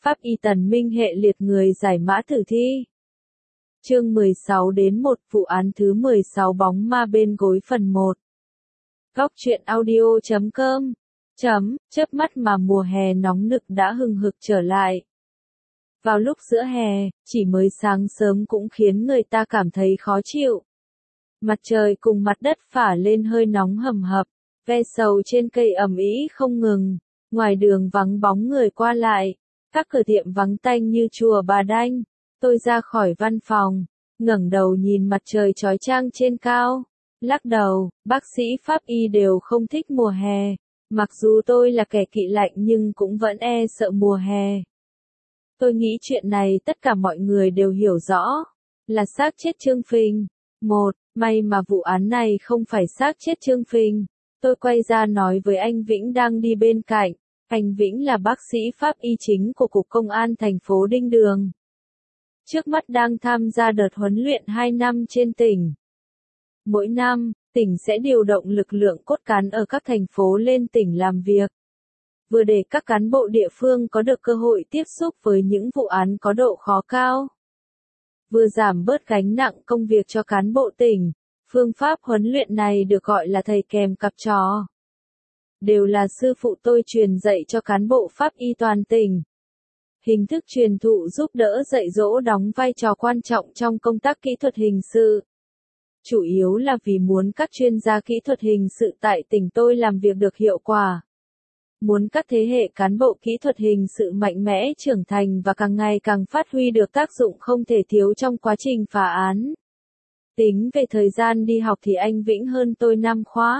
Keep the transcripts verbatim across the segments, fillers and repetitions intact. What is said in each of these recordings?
Pháp y Tần Minh hệ liệt người giải mã tử thi. Chương mười sáu đến một vụ án thứ mười sáu bóng ma bên gối phần một. Góc truyện audio chấm com chấm, chớp mắt mà mùa hè nóng nực đã hừng hực trở lại. Vào lúc giữa hè, chỉ mới sáng sớm cũng khiến người ta cảm thấy khó chịu. Mặt trời cùng mặt đất phả lên hơi nóng hầm hập, ve sầu trên cây ầm ĩ không ngừng, ngoài đường vắng bóng người qua lại, các cửa tiệm vắng tanh như chùa Bà Đanh. Tôi ra khỏi văn phòng, ngẩng đầu nhìn mặt trời chói chang trên cao, lắc đầu, bác sĩ Pháp y đều không thích mùa hè, mặc dù tôi là kẻ kỵ lạnh nhưng cũng vẫn e sợ mùa hè. Tôi nghĩ chuyện này tất cả mọi người đều hiểu rõ, là xác chết Trương Phình. Một, may mà vụ án này không phải xác chết Trương Phình. Tôi quay ra nói với anh Vĩnh đang đi bên cạnh, anh Vĩnh là bác sĩ Pháp y chính của Cục Công an thành phố Đinh Đường. Trước mắt đang tham gia đợt huấn luyện hai năm trên tỉnh. Mỗi năm, tỉnh sẽ điều động lực lượng cốt cán ở các thành phố lên tỉnh làm việc. Vừa để các cán bộ địa phương có được cơ hội tiếp xúc với những vụ án có độ khó cao. Vừa giảm bớt gánh nặng công việc cho cán bộ tỉnh. Phương pháp huấn luyện này được gọi là thầy kèm cặp trò. Đều là sư phụ tôi truyền dạy cho cán bộ Pháp y toàn tỉnh. Hình thức truyền thụ giúp đỡ dạy dỗ đóng vai trò quan trọng trong công tác kỹ thuật hình sự. Chủ yếu là vì muốn các chuyên gia kỹ thuật hình sự tại tỉnh tôi làm việc được hiệu quả. Muốn các thế hệ cán bộ kỹ thuật hình sự mạnh mẽ trưởng thành và càng ngày càng phát huy được tác dụng không thể thiếu trong quá trình phá án. Tính về thời gian đi học thì anh Vĩnh hơn tôi năm khóa.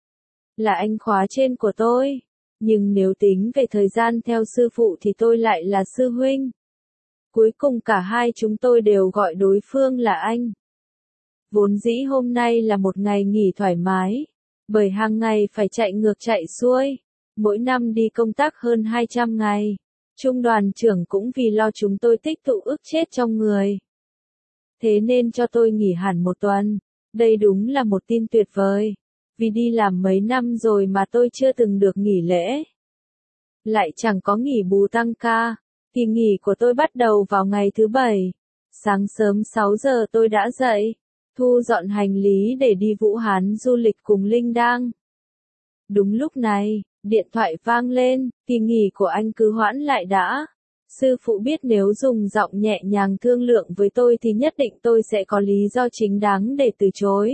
Là anh khóa trên của tôi. Nhưng nếu tính về thời gian theo sư phụ thì tôi lại là sư huynh. Cuối cùng cả hai chúng tôi đều gọi đối phương là anh. Vốn dĩ hôm nay là một ngày nghỉ thoải mái. Bởi hàng ngày phải chạy ngược chạy xuôi. Mỗi năm đi công tác hơn hai trăm ngày. Trung đoàn trưởng cũng vì lo chúng tôi tích tụ ức chết trong người. Thế nên cho tôi nghỉ hẳn một tuần. Đây đúng là một tin tuyệt vời. Vì đi làm mấy năm rồi mà tôi chưa từng được nghỉ lễ. Lại chẳng có nghỉ bù tăng ca. Kỳ nghỉ của tôi bắt đầu vào ngày thứ bảy. Sáng sớm sáu giờ tôi đã dậy. Thu dọn hành lý để đi Vũ Hán du lịch cùng Linh Đang. Đúng lúc này, điện thoại vang lên. Kỳ nghỉ của anh cứ hoãn lại đã. Sư phụ biết nếu dùng giọng nhẹ nhàng thương lượng với tôi thì nhất định tôi sẽ có lý do chính đáng để từ chối.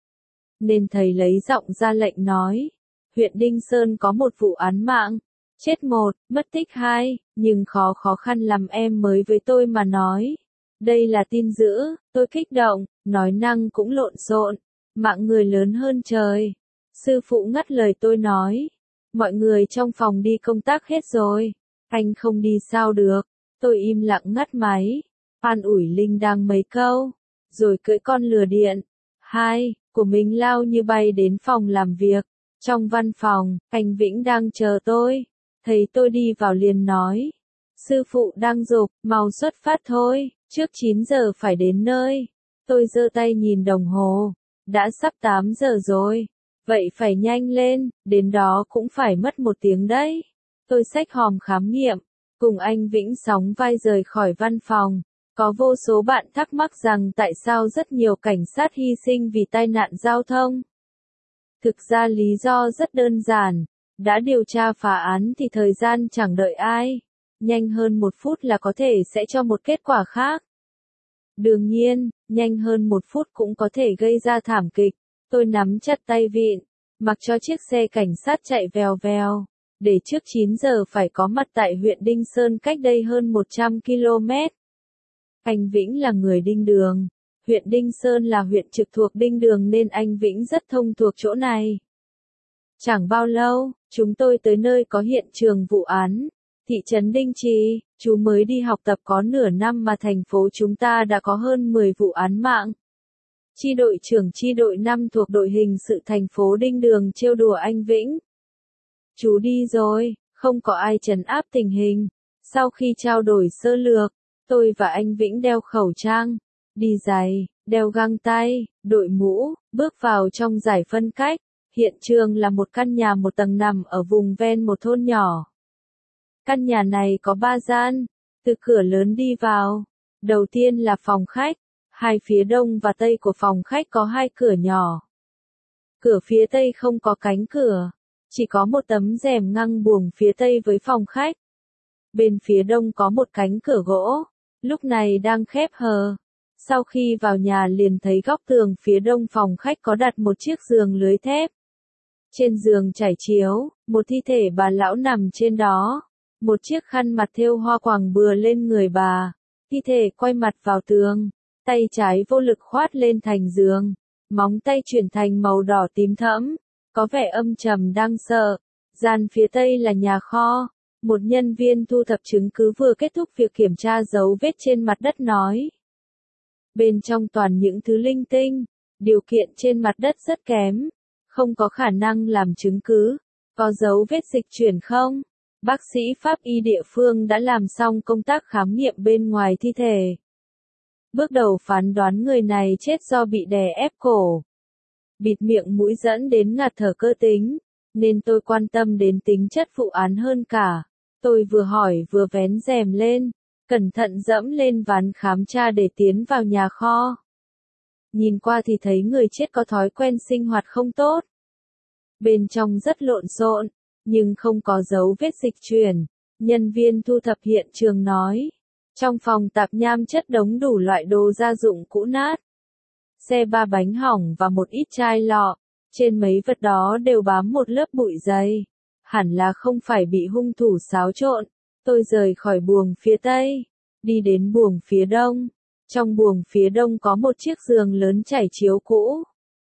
Nên thầy lấy giọng ra lệnh nói. Huyện Đinh Sơn có một vụ án mạng. Chết một, mất tích hai, nhưng khó khó khăn lắm em mới với tôi mà nói. Đây là tin dữ, tôi kích động, nói năng cũng lộn xộn. Mạng người lớn hơn trời. Sư phụ ngắt lời tôi nói. Mọi người trong phòng đi công tác hết rồi. Anh không đi sao được. Tôi im lặng ngắt máy. An ủi Linh đang mấy câu. Rồi cưỡi con lừa điện. Hai, của mình lao như bay đến phòng làm việc. Trong văn phòng, anh Vĩnh đang chờ tôi. Thấy tôi đi vào liền nói. Sư phụ đang giục, mau xuất phát thôi. Trước chín giờ phải đến nơi. Tôi giơ tay nhìn đồng hồ. Đã sắp tám giờ rồi. Vậy phải nhanh lên, đến đó cũng phải mất một tiếng đấy. Tôi xách hòm khám nghiệm, cùng anh Vĩnh sóng vai rời khỏi văn phòng. Có vô số bạn thắc mắc rằng tại sao rất nhiều cảnh sát hy sinh vì tai nạn giao thông. Thực ra lý do rất đơn giản, đã điều tra phá án thì thời gian chẳng đợi ai. Nhanh hơn một phút là có thể sẽ cho một kết quả khác. Đương nhiên, nhanh hơn một phút cũng có thể gây ra thảm kịch. Tôi nắm chặt tay vịn, mặc cho chiếc xe cảnh sát chạy vèo vèo. Để trước chín giờ phải có mặt tại huyện Đinh Sơn cách đây hơn một trăm ki lô mét. Anh Vĩnh là người Đinh Đường. Huyện Đinh Sơn là huyện trực thuộc Đinh Đường nên anh Vĩnh rất thông thuộc chỗ này. Chẳng bao lâu, chúng tôi tới nơi có hiện trường vụ án. Thị trấn Đinh Trì, chú mới đi học tập có nửa năm mà thành phố chúng ta đã có hơn mười vụ án mạng. Chi đội trưởng chi đội năm thuộc đội hình sự thành phố Đinh Đường trêu đùa anh Vĩnh. Chú đi rồi, không có ai trấn áp tình hình. Sau khi trao đổi sơ lược, tôi và anh Vĩnh đeo khẩu trang, đi giày, đeo găng tay, đội mũ, bước vào trong giải phân cách. Hiện trường là một căn nhà một tầng nằm ở vùng ven một thôn nhỏ. Căn nhà này có ba gian, từ cửa lớn đi vào. Đầu tiên là phòng khách, hai phía đông và tây của phòng khách có hai cửa nhỏ. Cửa phía tây không có cánh cửa, chỉ có một tấm rèm ngăn buồng phía tây với phòng khách. Bên phía đông có một cánh cửa gỗ, lúc này đang khép hờ. Sau khi vào nhà liền thấy góc tường phía đông phòng khách có đặt một chiếc giường lưới thép. Trên giường trải chiếu, một thi thể bà lão nằm trên đó. Một chiếc khăn mặt thêu hoa quàng bừa lên người bà. Thi thể quay mặt vào tường, tay trái vô lực khoát lên thành giường. Móng tay chuyển thành màu đỏ tím thẫm, có vẻ âm trầm đang sợ. Gian phía tây là nhà kho. Một nhân viên thu thập chứng cứ vừa kết thúc việc kiểm tra dấu vết trên mặt đất nói. Bên trong toàn những thứ linh tinh, điều kiện trên mặt đất rất kém, không có khả năng làm chứng cứ. Có dấu vết dịch chuyển không? Bác sĩ pháp y địa phương đã làm xong công tác khám nghiệm bên ngoài thi thể. Bước đầu phán đoán người này chết do bị đè ép cổ, bịt miệng mũi dẫn đến ngạt thở cơ tính, nên tôi quan tâm đến tính chất vụ án hơn cả. Tôi vừa hỏi vừa vén rèm lên, cẩn thận dẫm lên ván khám tra để tiến vào nhà kho. Nhìn qua thì thấy người chết có thói quen sinh hoạt không tốt. Bên trong rất lộn xộn, nhưng không có dấu vết dịch chuyển. Nhân viên thu thập hiện trường nói. Trong phòng tạp nham chất đống đủ loại đồ gia dụng cũ nát. Xe ba bánh hỏng và một ít chai lọ. Trên mấy vật đó đều bám một lớp bụi dày. Hẳn là không phải bị hung thủ xáo trộn. Tôi rời khỏi buồng phía tây, đi đến buồng phía đông. Trong buồng phía đông có một chiếc giường lớn trải chiếu cũ.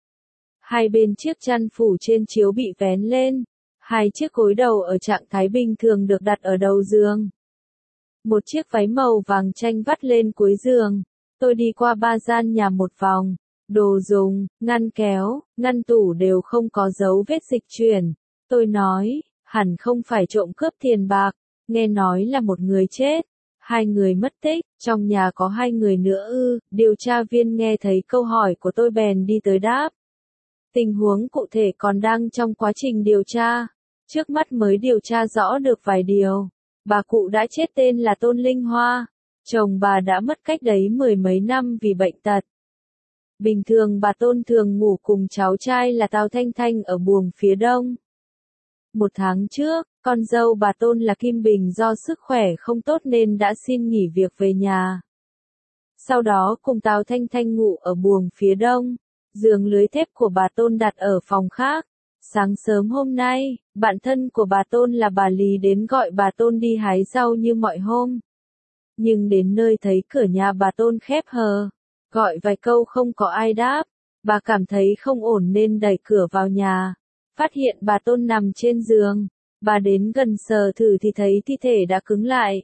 Hai bên chiếc chăn phủ trên chiếu bị vén lên. Hai chiếc gối đầu ở trạng thái bình thường được đặt ở đầu giường. Một chiếc váy màu vàng chanh vắt lên cuối giường. Tôi đi qua ba gian nhà một vòng. Đồ dùng, ngăn kéo, ngăn tủ đều không có dấu vết dịch chuyển. Tôi nói, hẳn không phải trộm cướp tiền bạc. Nghe nói là một người chết. Hai người mất tích, trong nhà có hai người nữa ư. Điều tra viên nghe thấy câu hỏi của tôi bèn đi tới đáp. Tình huống cụ thể còn đang trong quá trình điều tra. Trước mắt mới điều tra rõ được vài điều. Bà cụ đã chết tên là Tôn Linh Hoa. Chồng bà đã mất cách đấy mười mấy năm vì bệnh tật. Bình thường bà Tôn thường ngủ cùng cháu trai là Tào Thanh Thanh ở buồng phía đông. Một tháng trước, con dâu bà Tôn là Kim Bình do sức khỏe không tốt nên đã xin nghỉ việc về nhà. Sau đó cùng Tào Thanh Thanh ngủ ở buồng phía đông. Giường lưới thép của bà Tôn đặt ở phòng khác. Sáng sớm hôm nay, bạn thân của bà Tôn là bà Lý đến gọi bà Tôn đi hái rau như mọi hôm. Nhưng đến nơi thấy cửa nhà bà Tôn khép hờ. Gọi vài câu không có ai đáp. Bà cảm thấy không ổn nên đẩy cửa vào nhà. Phát hiện bà Tôn nằm trên giường. Bà đến gần sờ thử thì thấy thi thể đã cứng lại.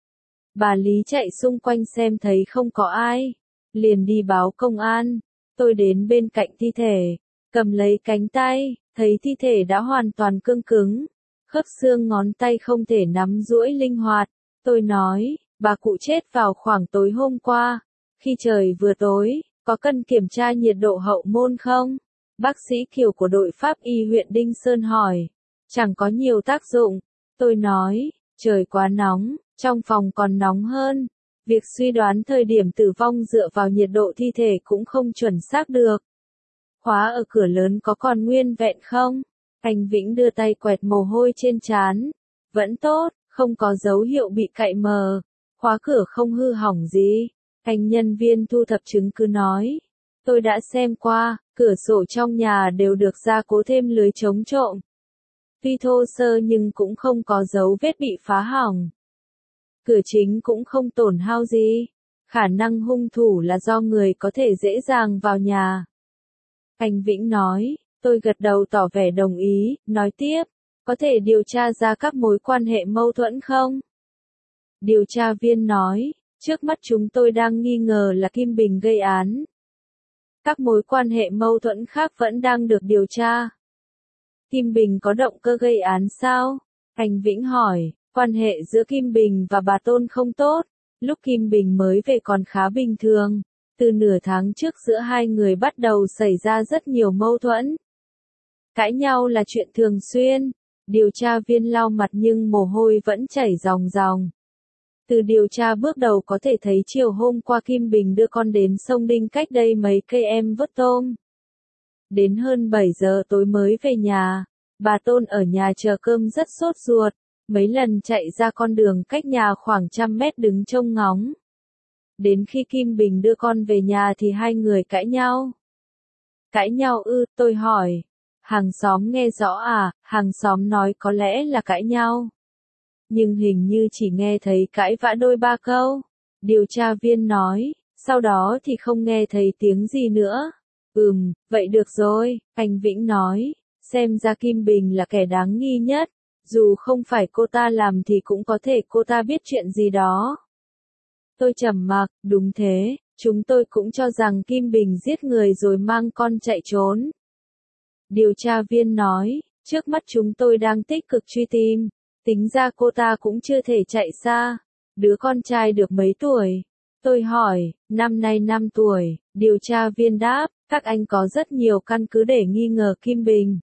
Bà Lý chạy xung quanh xem thấy không có ai. Liền đi báo công an. Tôi đến bên cạnh thi thể. Cầm lấy cánh tay. Thấy thi thể đã hoàn toàn cương cứng. Khớp xương ngón tay không thể nắm duỗi linh hoạt. Tôi nói, bà cụ chết vào khoảng tối hôm qua. Khi trời vừa tối, có cần kiểm tra nhiệt độ hậu môn không? Bác sĩ Kiều của đội pháp y huyện Đinh Sơn hỏi. Chẳng có nhiều tác dụng. Tôi nói, trời quá nóng, trong phòng còn nóng hơn. Việc suy đoán thời điểm tử vong dựa vào nhiệt độ thi thể cũng không chuẩn xác được. Khóa ở cửa lớn có còn nguyên vẹn không? Anh Vĩnh đưa tay quẹt mồ hôi trên trán. Vẫn tốt, không có dấu hiệu bị cạy mờ. Khóa cửa không hư hỏng gì. Anh nhân viên thu thập chứng cứ nói. Tôi đã xem qua, cửa sổ trong nhà đều được gia cố thêm lưới chống trộm. Tuy thô sơ nhưng cũng không có dấu vết bị phá hỏng. Cửa chính cũng không tổn hao gì. Khả năng hung thủ là do người có thể dễ dàng vào nhà. Anh Vĩnh nói, tôi gật đầu tỏ vẻ đồng ý, nói tiếp, có thể điều tra ra các mối quan hệ mâu thuẫn không? Điều tra viên nói, trước mắt chúng tôi đang nghi ngờ là Kim Bình gây án. Các mối quan hệ mâu thuẫn khác vẫn đang được điều tra. Kim Bình có động cơ gây án sao? Anh Vĩnh hỏi, quan hệ giữa Kim Bình và bà Tôn không tốt. Lúc Kim Bình mới về còn khá bình thường. Từ nửa tháng trước giữa hai người bắt đầu xảy ra rất nhiều mâu thuẫn. Cãi nhau là chuyện thường xuyên. Điều tra viên lau mặt nhưng mồ hôi vẫn chảy ròng ròng. Từ điều tra bước đầu có thể thấy chiều hôm qua Kim Bình đưa con đến sông Đinh cách đây mấy cây em vớt tôm. Đến hơn bảy giờ tối mới về nhà, bà Tôn ở nhà chờ cơm rất sốt ruột, mấy lần chạy ra con đường cách nhà khoảng trăm mét đứng trông ngóng. Đến khi Kim Bình đưa con về nhà thì hai người cãi nhau. Cãi nhau ư, tôi hỏi. Hàng xóm nghe rõ à, hàng xóm nói có lẽ là cãi nhau. Nhưng hình như chỉ nghe thấy cãi vã đôi ba câu. Điều tra viên nói, sau đó thì không nghe thấy tiếng gì nữa. Ừm, vậy được rồi, anh Vĩnh nói, xem ra Kim Bình là kẻ đáng nghi nhất. Dù không phải cô ta làm thì cũng có thể cô ta biết chuyện gì đó. Tôi trầm mặc, đúng thế, chúng tôi cũng cho rằng Kim Bình giết người rồi mang con chạy trốn. Điều tra viên nói, trước mắt chúng tôi đang tích cực truy tìm, tính ra cô ta cũng chưa thể chạy xa. Đứa con trai được mấy tuổi? Tôi hỏi, năm nay năm tuổi, điều tra viên đáp, các anh có rất nhiều căn cứ để nghi ngờ Kim Bình.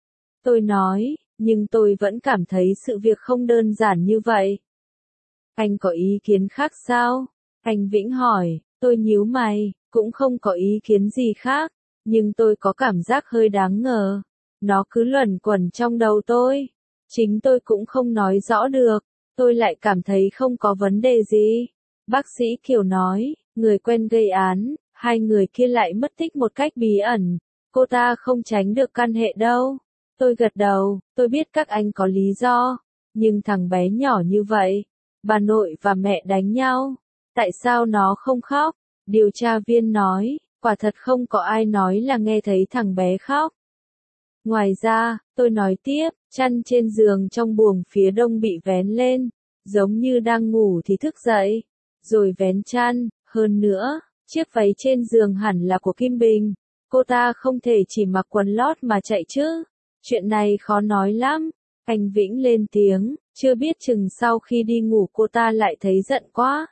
Tôi nói, nhưng tôi vẫn cảm thấy sự việc không đơn giản như vậy. Anh có ý kiến khác sao? Anh Vĩnh hỏi, tôi nhíu mày, cũng không có ý kiến gì khác, nhưng tôi có cảm giác hơi đáng ngờ. Nó cứ luẩn quẩn trong đầu tôi. Chính tôi cũng không nói rõ được, tôi lại cảm thấy không có vấn đề gì. Bác sĩ Kiều nói, người quen gây án, hai người kia lại mất tích một cách bí ẩn. Cô ta không tránh được căn hệ đâu. Tôi gật đầu, tôi biết các anh có lý do, nhưng thằng bé nhỏ như vậy, bà nội và mẹ đánh nhau, tại sao nó không khóc? Điều tra viên nói, quả thật không có ai nói là nghe thấy thằng bé khóc. Ngoài ra, tôi nói tiếp, chăn trên giường trong buồng phía đông bị vén lên, giống như đang ngủ thì thức dậy, rồi vén chăn, hơn nữa, chiếc váy trên giường hẳn là của Kim Bình, cô ta không thể chỉ mặc quần lót mà chạy chứ. Chuyện này khó nói lắm. Anh Vĩnh lên tiếng, chưa biết chừng sau khi đi ngủ cô ta lại thấy giận quá.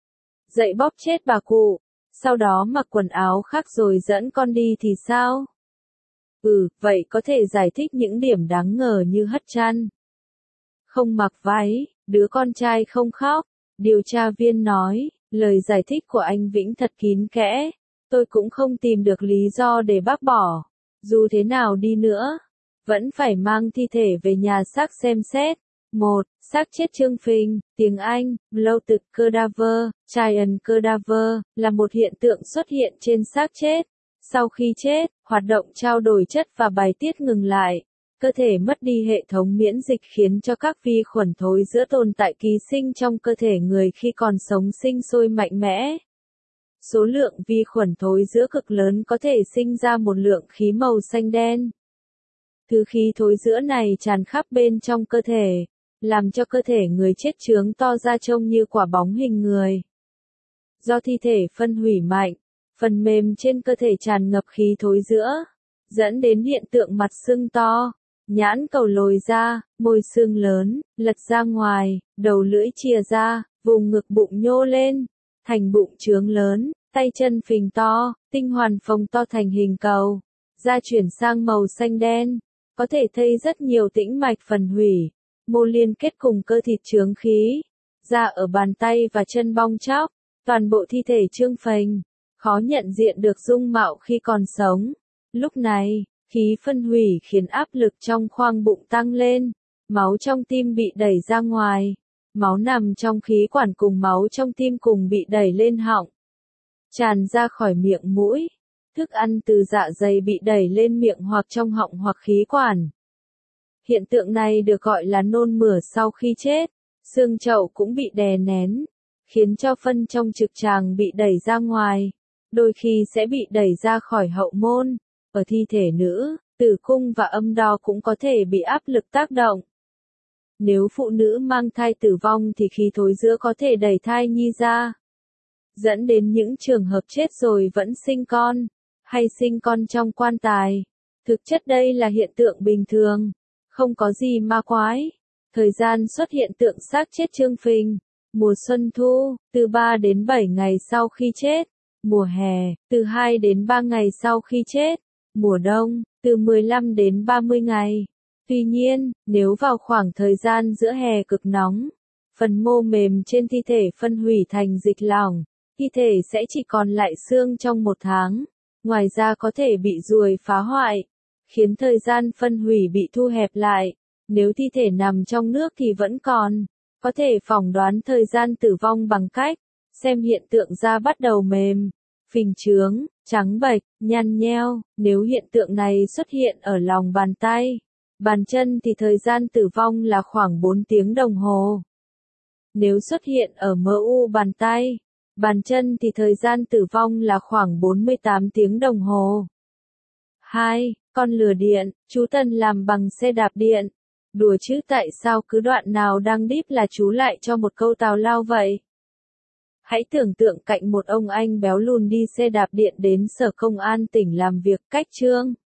Dậy bóp chết bà cụ, sau đó mặc quần áo khác rồi dẫn con đi thì sao? Ừ, vậy có thể giải thích những điểm đáng ngờ như hất chăn, không mặc váy, đứa con trai không khóc. Điều tra viên nói, lời giải thích của anh Vĩnh thật kín kẽ, tôi cũng không tìm được lý do để bác bỏ. Dù thế nào đi nữa, vẫn phải mang thi thể về nhà xác xem xét. một. Xác chết Trương Phình, tiếng Anh, bloated cadaver, giant cadaver, là một hiện tượng xuất hiện trên xác chết. Sau khi chết, hoạt động trao đổi chất và bài tiết ngừng lại. Cơ thể mất đi hệ thống miễn dịch khiến cho các vi khuẩn thối rữa tồn tại ký sinh trong cơ thể người khi còn sống sinh sôi mạnh mẽ. Số lượng vi khuẩn thối rữa cực lớn có thể sinh ra một lượng khí màu xanh đen. Thứ khí thối rữa này tràn khắp bên trong cơ thể, làm cho cơ thể người chết chướng to ra trông như quả bóng hình người. Do thi thể phân hủy mạnh, phần mềm trên cơ thể tràn ngập khí thối rữa, dẫn đến hiện tượng mặt sưng to, nhãn cầu lồi ra, môi sưng lớn, lật ra ngoài, đầu lưỡi chìa ra, vùng ngực bụng nhô lên, thành bụng trướng lớn, tay chân phình to, tinh hoàn phồng to thành hình cầu, da chuyển sang màu xanh đen. Có thể thấy rất nhiều tĩnh mạch phần hủy, mô liên kết cùng cơ thịt chướng khí, da ở bàn tay và chân bong tróc, toàn bộ thi thể Trương Phình, khó nhận diện được dung mạo khi còn sống. Lúc này, khí phân hủy khiến áp lực trong khoang bụng tăng lên, máu trong tim bị đẩy ra ngoài, máu nằm trong khí quản cùng máu trong tim cùng bị đẩy lên họng, tràn ra khỏi miệng mũi. Thức ăn từ dạ dày bị đẩy lên miệng hoặc trong họng hoặc khí quản. Hiện tượng này được gọi là nôn mửa sau khi chết. Xương chậu cũng bị đè nén, khiến cho phân trong trực tràng bị đẩy ra ngoài, đôi khi sẽ bị đẩy ra khỏi hậu môn. Ở thi thể nữ, tử cung và âm đạo cũng có thể bị áp lực tác động. Nếu phụ nữ mang thai tử vong thì khí thối rữa có thể đẩy thai nhi ra, dẫn đến những trường hợp chết rồi vẫn sinh con, hay sinh con trong quan tài. Thực chất đây là hiện tượng bình thường, không có gì ma quái. Thời gian xuất hiện tượng xác chết Trương Phình, mùa xuân thu, từ ba đến bảy ngày sau khi chết, mùa hè, từ hai đến ba ngày sau khi chết, mùa đông, từ mười lăm đến ba mươi ngày. Tuy nhiên, nếu vào khoảng thời gian giữa hè cực nóng, phần mô mềm trên thi thể phân hủy thành dịch lỏng, thi thể sẽ chỉ còn lại xương trong một tháng. Ngoài ra có thể bị ruồi phá hoại, khiến thời gian phân hủy bị thu hẹp lại. Nếu thi thể nằm trong nước thì vẫn còn, có thể phỏng đoán thời gian tử vong bằng cách xem hiện tượng da bắt đầu mềm, phình trướng, trắng bệch, nhăn nheo. Nếu hiện tượng này xuất hiện ở lòng bàn tay, bàn chân thì thời gian tử vong là khoảng bốn tiếng đồng hồ. Nếu xuất hiện ở mờ u bàn tay, bàn chân thì thời gian tử vong là khoảng bốn mươi tám tiếng đồng hồ. hai. Con lừa điện, chú Tần làm bằng xe đạp điện. Đùa chứ tại sao cứ đoạn nào đang đíp là chú lại cho một câu tào lao vậy? Hãy tưởng tượng cạnh một ông anh béo lùn đi xe đạp điện đến sở công an tỉnh làm việc, cách chương